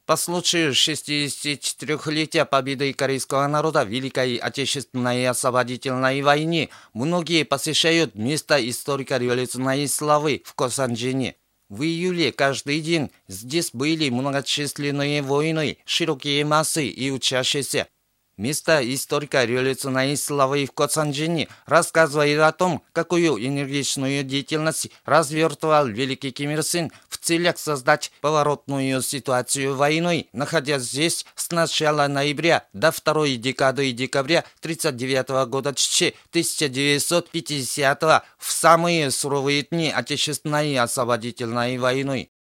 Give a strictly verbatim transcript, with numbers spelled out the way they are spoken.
По случаю шестидесятичетырёхлетия победы корейского народа в Великой Отечественной освободительной войне многие посещают место историко-революционной славы в Косанджине. В июле каждый день здесь были многочисленные воины, широкие массы и учащиеся. Место историко-революционной славы в Косанджине рассказывает о том, какую энергичную деятельность развертывал великий Ким Ир Сен в целях создать поворотную ситуацию войной, находясь здесь с начала ноября до второй декады декабря тридцать девятого года тысяча девятьсот пятидесятого в самые суровые дни Отечественной освободительной войны.